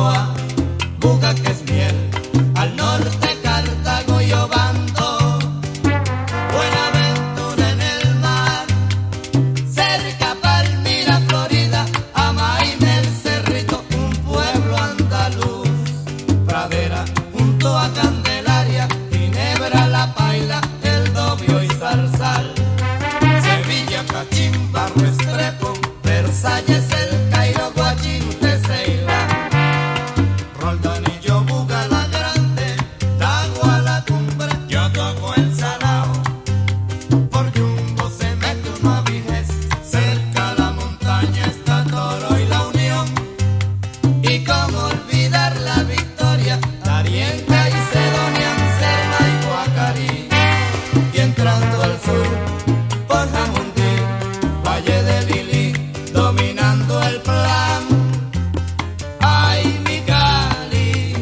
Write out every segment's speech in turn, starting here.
Lisboa, Buga que es miel, al norte Cartago y Obando, Buenaventura en el mar, cerca Palmira, Florida, Amaime el Cerrito, un pueblo andaluz, Pradera junto a Candelaria, Ginebra, La Paila, El Dobio y Zarzal, Sevilla, Cachimba, Restrepo, Versalles, El Cairo, Guachinte, Ceilán, Roldanillo, Buga la Grande, Tagua la Cumbre, yo toco el Salao, por Jumbo se mete uno a Viges, cerca la montaña está Toro y La Unión, y cómo olvidar la Victoria, Darién, Caicedonia, Anserma y Guacarí, y entrando al sur, por Jamundí, Valle de Lili, dominando el plan. Ay, mi Cali,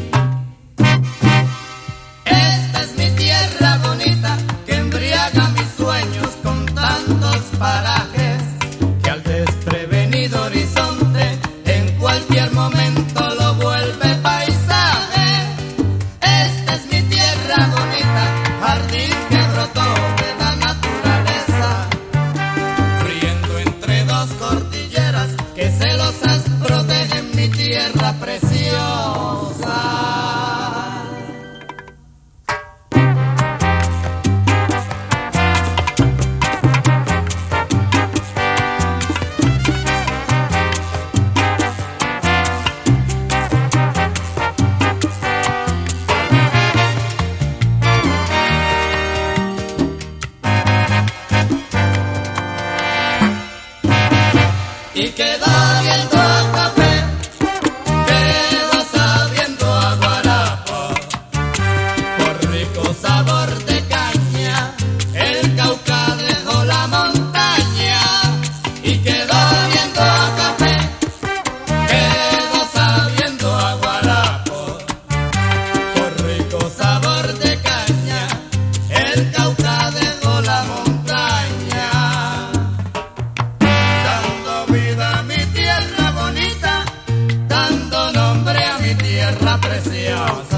esta es mi tierra bonita que embriaga mis sueños con tantos parajes que al desprevenido horizonte en cualquier momento lo vuelve paisaje. Esta es mi tierra bonita, jardín que brotó de la naturaleza, riendo entre dos cordilleras que celosas protegen mi tierra preciosa. Y quedó viendo a café, quedó sabiendo a guarapo, por rico sabor de caña, el Cauca dejó la montaña. Y quedó viendo a café, quedó sabiendo a guarapo, por rico sabor de caña, el Cauca dejó la montaña. Vida a mi tierra bonita, dando nombre a mi tierra preciosa.